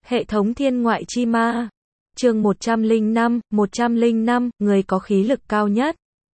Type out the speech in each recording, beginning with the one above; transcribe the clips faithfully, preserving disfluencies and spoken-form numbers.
Hệ thống thiên ngoại chi ma. Chương một trăm lẻ năm, một trăm lẻ năm, người có khí lực cao nhất.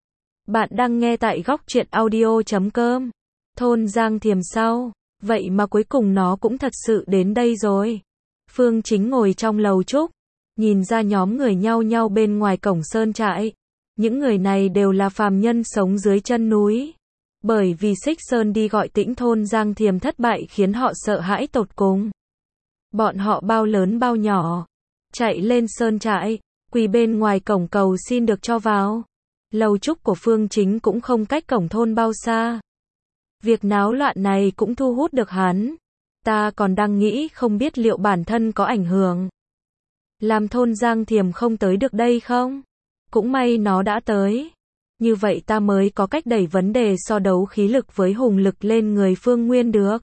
Bạn đang nghe tại góc truyện audio chấm com. Thôn Giang Thiềm sau. Vậy mà cuối cùng nó cũng thật sự đến đây rồi. Phương Chính ngồi trong lầu trúc, nhìn ra nhóm người nhao nhao bên ngoài cổng sơn trại. Những người này đều là phàm nhân sống dưới chân núi. Bởi vì Xích Sơn đi gọi tĩnh thôn Giang Thiềm thất bại khiến họ sợ hãi tột cùng. Bọn họ bao lớn bao nhỏ, chạy lên sơn trại, quỳ bên ngoài cổng cầu xin được cho vào. Lầu trúc của Phương Chính cũng không cách cổng thôn bao xa. Việc náo loạn này cũng thu hút được hắn. Ta còn đang nghĩ không biết liệu bản thân có ảnh hưởng. Làm thôn Giang Thiềm không tới được đây không? Cũng may nó đã tới. Như vậy ta mới có cách đẩy vấn đề so đấu khí lực với hùng lực lên người Phương Nguyên được.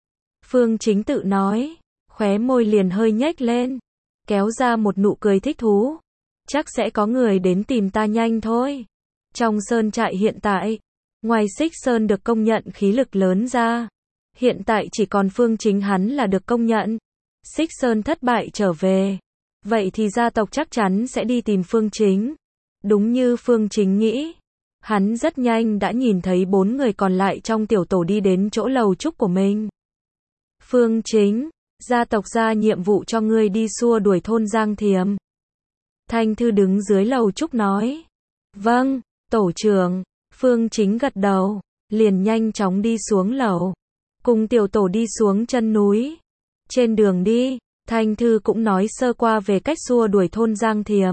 Phương Chính tự nói, khóe môi liền hơi nhếch lên, kéo ra một nụ cười thích thú. Chắc sẽ có người đến tìm ta nhanh thôi. Trong sơn trại hiện tại, ngoài Xích Sơn được công nhận khí lực lớn ra, hiện tại chỉ còn Phương Chính hắn là được công nhận. Xích Sơn thất bại trở về, vậy thì gia tộc chắc chắn sẽ đi tìm Phương Chính. Đúng như Phương Chính nghĩ, hắn rất nhanh đã nhìn thấy bốn người còn lại trong tiểu tổ đi đến chỗ lầu trúc của mình. Phương Chính, gia tộc ra nhiệm vụ cho ngươi đi xua đuổi thôn Giang Thiềm. Thanh Thư đứng dưới lầu trúc nói. Vâng, tổ trưởng. Phương Chính gật đầu, liền nhanh chóng đi xuống lầu, cùng tiểu tổ đi xuống chân núi. Trên đường đi, Thanh Thư cũng nói sơ qua về cách xua đuổi thôn Giang Thiềm.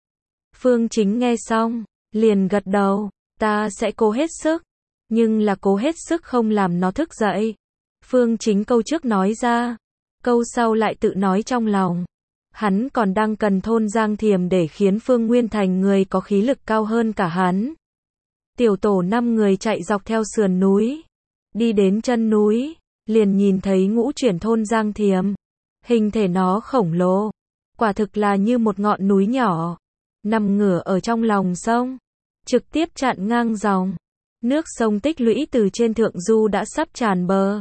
Phương Chính nghe xong, liền gật đầu, ta sẽ cố hết sức, nhưng là cố hết sức không làm nó thức dậy. Phương Chính câu trước nói ra, câu sau lại tự nói trong lòng. Hắn còn đang cần thôn Giang Thiềm để khiến Phương Nguyên thành người có khí lực cao hơn cả hắn. Tiểu tổ năm người chạy dọc theo sườn núi, đi đến chân núi, liền nhìn thấy ngũ chuyển thôn Giang Thiềm. Hình thể nó khổng lồ, quả thực là như một ngọn núi nhỏ, nằm ngửa ở trong lòng sông, trực tiếp chặn ngang dòng. Nước sông tích lũy từ trên thượng du đã sắp tràn bờ,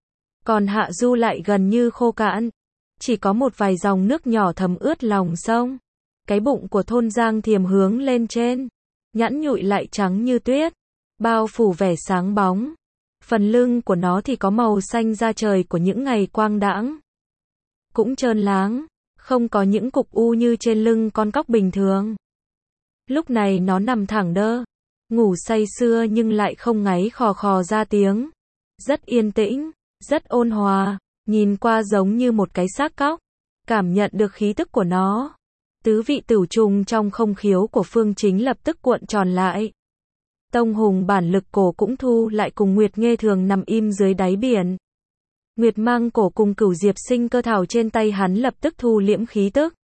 còn hạ du lại gần như khô cạn, chỉ có một vài dòng nước nhỏ thấm ướt lòng sông. Cái bụng của thôn Giang Thiềm hướng lên trên, nhẵn nhụi lại trắng như tuyết, bao phủ vẻ sáng bóng. Phần lưng của nó thì có màu xanh da trời của những ngày quang đãng, cũng trơn láng, không có những cục u như trên lưng con cóc bình thường. Lúc này nó nằm thẳng đơ, ngủ say sưa nhưng lại không ngáy khò khò ra tiếng. Rất yên tĩnh, rất ôn hòa, nhìn qua giống như một cái xác cóc. Cảm nhận được khí tức của nó, tứ vị tửu trùng trong không khiếu của Phương Chính lập tức cuộn tròn lại. Tông hùng bản lực cổ cũng thu lại cùng Nguyệt Nghê thường nằm im dưới đáy biển. Nguyệt mang cổ cùng cửu diệp sinh cơ thảo trên tay hắn lập tức thu liễm khí tức.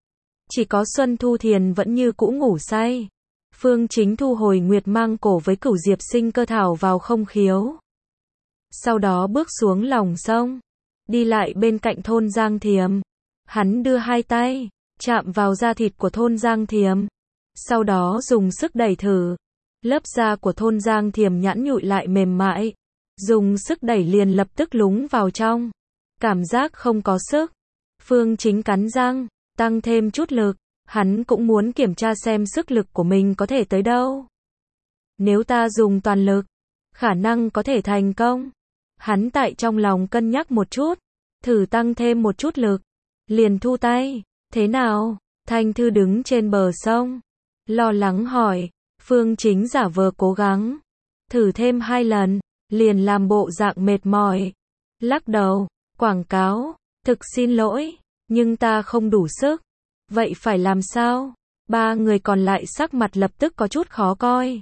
Chỉ có Xuân Thu Thiền vẫn như cũ ngủ say. Phương Chính thu hồi Nguyệt mang cổ với cửu diệp sinh cơ thảo vào không khiếu. Sau đó bước xuống lòng sông, đi lại bên cạnh thôn Giang Thiềm. Hắn đưa hai tay, chạm vào da thịt của thôn Giang Thiềm. Sau đó dùng sức đẩy thử. Lớp da của thôn Giang Thiềm nhẵn nhụi lại mềm mại. Dùng sức đẩy liền lập tức lún vào trong. Cảm giác không có sức. Phương Chính cắn răng, tăng thêm chút lực. Hắn cũng muốn kiểm tra xem sức lực của mình có thể tới đâu. Nếu ta dùng toàn lực, khả năng có thể thành công. Hắn tại trong lòng cân nhắc một chút, thử tăng thêm một chút lực, liền thu tay. Thế nào? Thanh Thư đứng trên bờ sông, lo lắng hỏi. Phương Chính giả vờ cố gắng, thử thêm hai lần, liền làm bộ dạng mệt mỏi, lắc đầu, quảng cáo, thực xin lỗi, nhưng ta không đủ sức. Vậy phải làm sao? Ba người còn lại sắc mặt lập tức có chút khó coi.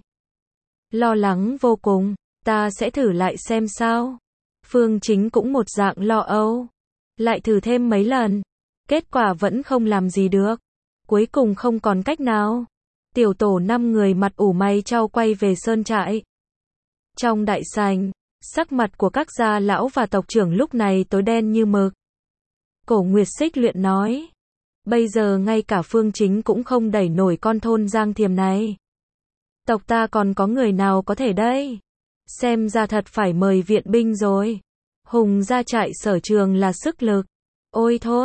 Lo lắng vô cùng, ta sẽ thử lại xem sao. Phương Chính cũng một dạng lo âu, lại thử thêm mấy lần, kết quả vẫn không làm gì được. Cuối cùng không còn cách nào. Tiểu tổ năm người mặt ủ mày trao quay về sơn trại. Trong đại sảnh, sắc mặt của các gia lão và tộc trưởng lúc này tối đen như mực. Cổ Nguyệt Xích Luyện nói, bây giờ ngay cả Phương Chính cũng không đẩy nổi con thôn Giang Thiềm này. Tộc ta còn có người nào có thể đây? Xem ra thật phải mời viện binh rồi. Hùng gia trại sở trường là sức lực. Ôi thôi,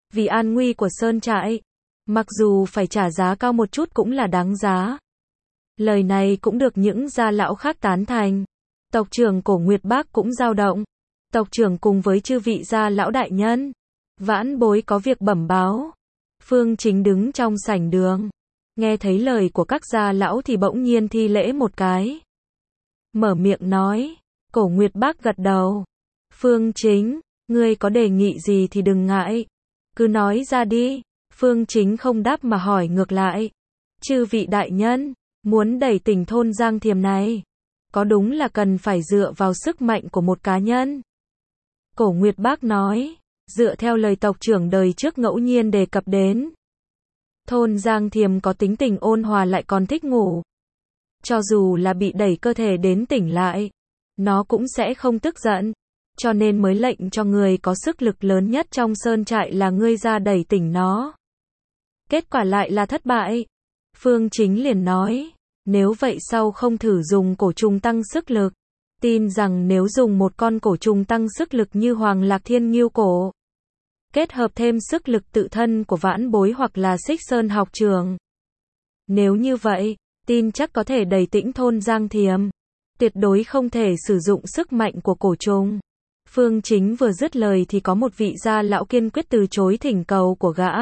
vì an nguy của sơn trại. Mặc dù phải trả giá cao một chút cũng là đáng giá. Lời này cũng được những gia lão khác tán thành. Tộc trưởng Cổ Nguyệt Bác cũng dao động. Tộc trưởng cùng với chư vị gia lão đại nhân. Vãn bối có việc bẩm báo. Phương Chính đứng trong sảnh đường. Nghe thấy lời của các gia lão thì bỗng nhiên thi lễ một cái. Mở miệng nói. Cổ Nguyệt Bác gật đầu. Phương Chính, ngươi có đề nghị gì thì đừng ngại. Cứ nói ra đi. Phương Chính không đáp mà hỏi ngược lại. Chư vị đại nhân, muốn đẩy tỉnh thôn Giang Thiềm này, có đúng là cần phải dựa vào sức mạnh của một cá nhân? Cổ Nguyệt Bác nói, dựa theo lời tộc trưởng đời trước ngẫu nhiên đề cập đến. Thôn Giang Thiềm có tính tình ôn hòa lại còn thích ngủ. Cho dù là bị đẩy cơ thể đến tỉnh lại, nó cũng sẽ không tức giận. Cho nên mới lệnh cho người có sức lực lớn nhất trong sơn trại là ngươi ra đẩy tỉnh nó. Kết quả lại là thất bại. Phương Chính liền nói, nếu vậy sau không thử dùng cổ trùng tăng sức lực. Tin rằng nếu dùng một con cổ trùng tăng sức lực như Hoàng Lạc Thiên Ngưu cổ, kết hợp thêm sức lực tự thân của vãn bối hoặc là Xích Sơn học trường. Nếu như vậy, tin chắc có thể đẩy tĩnh thôn Giang Thiềm. Tuyệt đối không thể sử dụng sức mạnh của cổ trùng. Phương Chính vừa dứt lời thì có một vị gia lão kiên quyết từ chối thỉnh cầu của gã.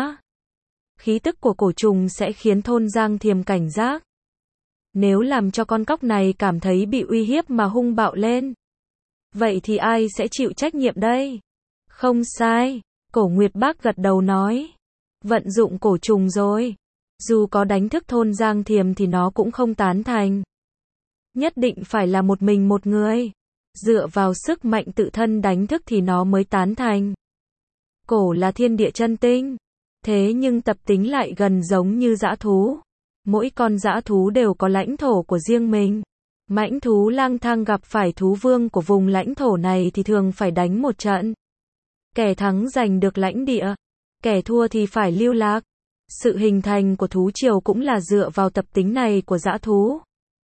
Khí tức của cổ trùng sẽ khiến thôn Giang Thiềm cảnh giác. Nếu làm cho con cóc này cảm thấy bị uy hiếp mà hung bạo lên, vậy thì ai sẽ chịu trách nhiệm đây? Không sai, Cổ Nguyệt Bác gật đầu nói. Vận dụng cổ trùng rồi. Dù có đánh thức thôn Giang Thiềm thì nó cũng không tán thành. Nhất định phải là một mình một người. Dựa vào sức mạnh tự thân đánh thức thì nó mới tán thành. Cổ là thiên địa chân tinh. Thế nhưng tập tính lại gần giống như dã thú. Mỗi con dã thú đều có lãnh thổ của riêng mình. Mãnh thú lang thang gặp phải thú vương của vùng lãnh thổ này thì thường phải đánh một trận. Kẻ thắng giành được lãnh địa, kẻ thua thì phải lưu lạc. Sự hình thành của thú triều cũng là dựa vào tập tính này của dã thú.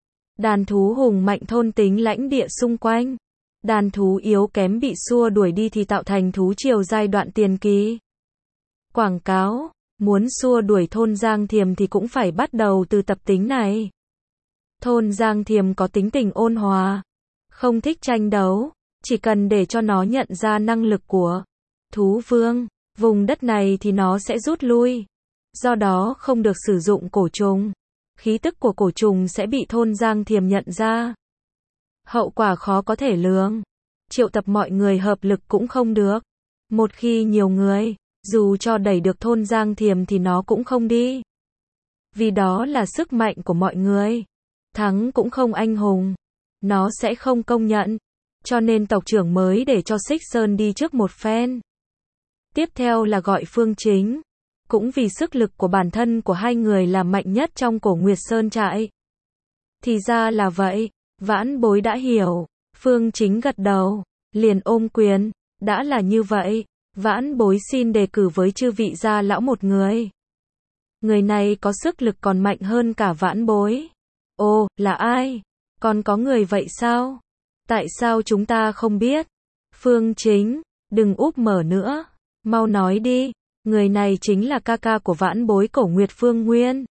Đàn thú hùng mạnh thôn tính lãnh địa xung quanh. Đàn thú yếu kém bị xua đuổi đi thì tạo thành thú triều giai đoạn tiền kỳ. Quảng cáo, muốn xua đuổi thôn Giang Thiềm thì cũng phải bắt đầu từ tập tính này. Thôn Giang Thiềm có tính tình ôn hòa, không thích tranh đấu, chỉ cần để cho nó nhận ra năng lực của thú vương, vùng đất này thì nó sẽ rút lui. Do đó không được sử dụng cổ trùng. Khí tức của cổ trùng sẽ bị thôn Giang Thiềm nhận ra. Hậu quả khó có thể lường. Triệu tập mọi người hợp lực cũng không được. Một khi nhiều người, dù cho đẩy được thôn Giang Thiềm thì nó cũng không đi. Vì đó là sức mạnh của mọi người. Thắng cũng không anh hùng. Nó sẽ không công nhận. Cho nên tộc trưởng mới để cho Xích Sơn đi trước một phen. Tiếp theo là gọi Phương Chính. Cũng vì sức lực của bản thân của hai người là mạnh nhất trong Cổ Nguyệt Sơn trại. Thì ra là vậy. Vãn bối đã hiểu. Phương Chính gật đầu. Liền ôm quyền. Đã là như vậy. Vãn bối xin đề cử với chư vị gia lão một người. Người này có sức lực còn mạnh hơn cả vãn bối. Ồ, là ai? Còn có người vậy sao? Tại sao chúng ta không biết? Phương Chính, đừng úp mở nữa. Mau nói đi. Người này chính là ca ca của vãn bối Cổ Nguyệt Phương Nguyên.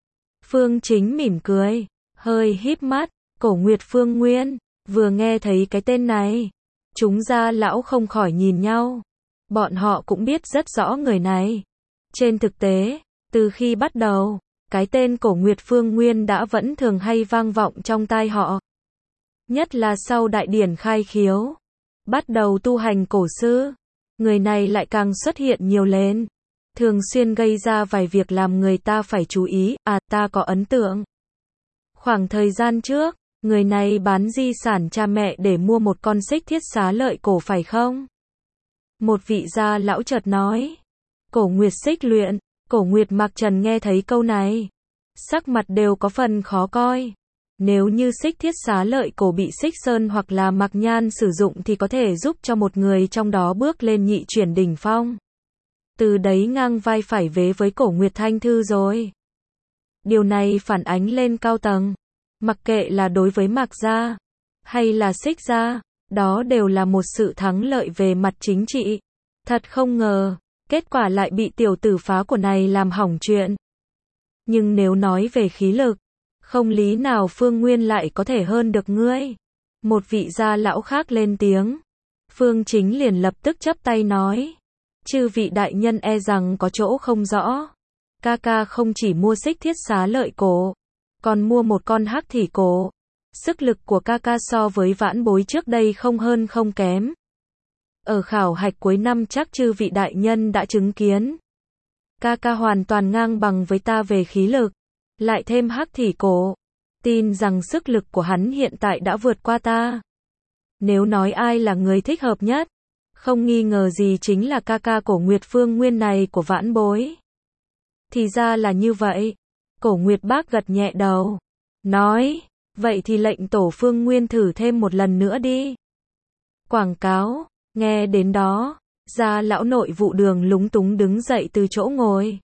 Phương Chính mỉm cười, hơi híp mắt. Cổ Nguyệt Phương Nguyên, vừa nghe thấy cái tên này, chúng gia lão không khỏi nhìn nhau. Bọn họ cũng biết rất rõ người này. Trên thực tế, từ khi bắt đầu, cái tên Cổ Nguyệt Phương Nguyên đã vẫn thường hay vang vọng trong tai họ. Nhất là sau đại điển khai khiếu, bắt đầu tu hành cổ sư, người này lại càng xuất hiện nhiều lên. Thường xuyên gây ra vài việc làm người ta phải chú ý. À, ta có ấn tượng. Khoảng thời gian trước, người này bán di sản cha mẹ để mua một con xích thiết xá lợi cổ phải không? Một vị gia lão chợt nói. Cổ Nguyệt xích luyện. Cổ Nguyệt Mạc Trần nghe thấy câu này, sắc mặt đều có phần khó coi. Nếu như xích thiết xá lợi cổ bị Xích Sơn hoặc là Mạc Nhan sử dụng thì có thể giúp cho một người trong đó bước lên nhị chuyển đỉnh phong. Từ đấy ngang vai phải vế với Cổ Nguyệt Thanh Thư rồi. Điều này phản ánh lên cao tầng. Mặc kệ là đối với Mạc gia, hay là Xích gia, đó đều là một sự thắng lợi về mặt chính trị. Thật không ngờ, Kết quả lại bị tiểu tử phá của này làm hỏng chuyện. Nhưng nếu nói về khí lực, không lý nào Phương Nguyên lại có thể hơn được ngươi. Một vị gia lão khác lên tiếng. Phương Chính liền lập tức chắp tay nói. Chư vị đại nhân e rằng có chỗ không rõ. Ca ca không chỉ mua xích thiết xá lợi cổ, còn mua một con hắc thỉ cổ. Sức lực của ca ca so với vãn bối trước đây không hơn không kém. Ở khảo hạch cuối năm chắc chư vị đại nhân đã chứng kiến. Ca ca hoàn toàn ngang bằng với ta về khí lực, lại thêm hắc thỉ cổ. Tin rằng sức lực của hắn hiện tại đã vượt qua ta. Nếu nói ai là người thích hợp nhất, không nghi ngờ gì chính là ca ca Cổ Nguyệt Phương Nguyên này của vãn bối. Thì ra là như vậy. Cổ Nguyệt bác gật nhẹ đầu. Nói, vậy thì lệnh tổ Phương Nguyên thử thêm một lần nữa đi. Quảng cáo, nghe đến đó, gia lão nội vụ Đường lúng túng đứng dậy từ chỗ ngồi.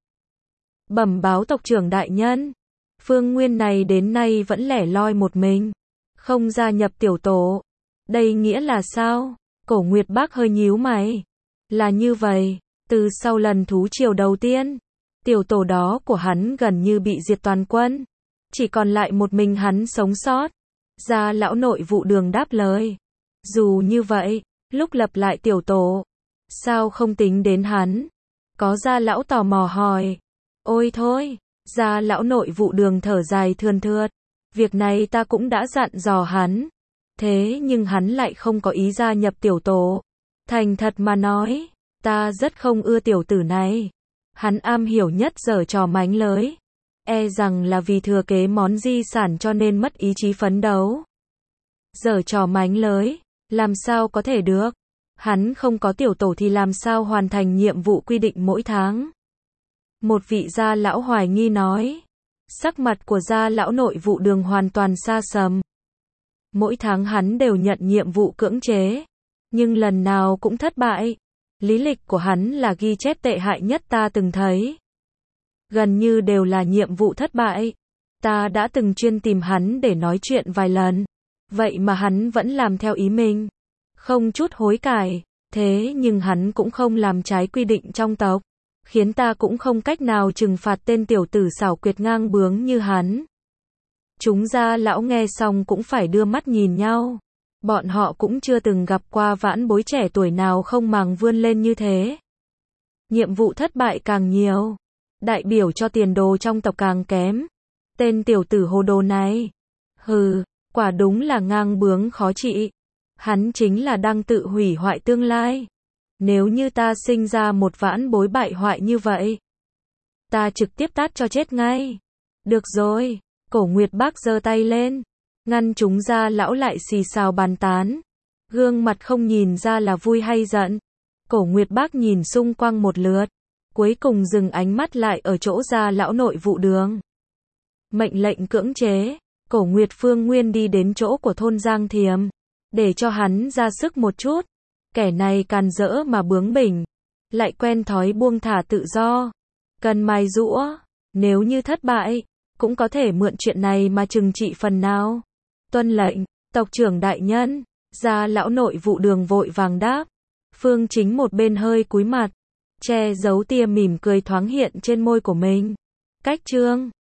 Bẩm báo tộc trưởng đại nhân. Phương Nguyên này đến nay vẫn lẻ loi một mình, không gia nhập tiểu tổ. Đây nghĩa là sao? Cổ Nguyệt bác hơi nhíu mày. Là như vậy, từ sau lần thú triều đầu tiên, tiểu tổ đó của hắn gần như bị diệt toàn quân. Chỉ còn lại một mình hắn sống sót. Gia lão nội vụ Đường đáp lời. Dù như vậy, lúc lập lại tiểu tổ, sao không tính đến hắn? Có gia lão tò mò hỏi. Ôi thôi, gia lão nội vụ Đường thở dài thườn thượt. Việc này ta cũng đã dặn dò hắn. Thế nhưng hắn lại không có ý gia nhập tiểu tổ. Thành thật mà nói, ta rất không ưa tiểu tử này. Hắn am hiểu nhất giở trò mánh lới. E rằng là vì thừa kế món di sản cho nên mất ý chí phấn đấu. Giở trò mánh lới, làm sao có thể được? Hắn không có tiểu tổ thì làm sao hoàn thành nhiệm vụ quy định mỗi tháng? Một vị gia lão hoài nghi nói. Sắc mặt của gia lão nội vụ Đường hoàn toàn sa sầm. Mỗi tháng hắn đều nhận nhiệm vụ cưỡng chế, nhưng lần nào cũng thất bại. Lý lịch của hắn là ghi chép tệ hại nhất ta từng thấy. Gần như đều là nhiệm vụ thất bại. Ta đã từng chuyên tìm hắn để nói chuyện vài lần. Vậy mà hắn vẫn làm theo ý mình. Không chút hối cải. Thế nhưng hắn cũng không làm trái quy định trong tộc. Khiến ta cũng không cách nào trừng phạt tên tiểu tử xảo quyệt ngang bướng như hắn. Chúng gia lão nghe xong cũng phải đưa mắt nhìn nhau. Bọn họ cũng chưa từng gặp qua vãn bối trẻ tuổi nào không màng vươn lên như thế. Nhiệm vụ thất bại càng nhiều, đại biểu cho tiền đồ trong tộc càng kém. Tên tiểu tử hồ đồ này, hừ, quả đúng là ngang bướng khó trị. Hắn chính là đang tự hủy hoại tương lai. Nếu như ta sinh ra một vãn bối bại hoại như vậy, ta trực tiếp tát cho chết ngay. Được rồi. Cổ Nguyệt bác giơ tay lên, ngăn chúng gia lão lại xì xào bàn tán. Gương mặt không nhìn ra là vui hay giận. Cổ Nguyệt bác nhìn xung quanh một lượt, cuối cùng dừng ánh mắt lại ở chỗ gia lão nội vụ Đường. Mệnh lệnh cưỡng chế, Cổ Nguyệt Phương Nguyên đi đến chỗ của thôn Giang Thiềm, để cho hắn ra sức một chút. Kẻ này càn rỡ mà bướng bỉnh, lại quen thói buông thả tự do, cần mài giũa. Nếu như thất bại, cũng có thể mượn chuyện này mà trừng trị phần nào. Tuân lệnh, tộc trưởng đại nhân. Gia lão nội vụ Đường vội vàng đáp. Phương Chính một bên hơi cúi mặt, che giấu tia mỉm cười thoáng hiện trên môi của mình. Cách chương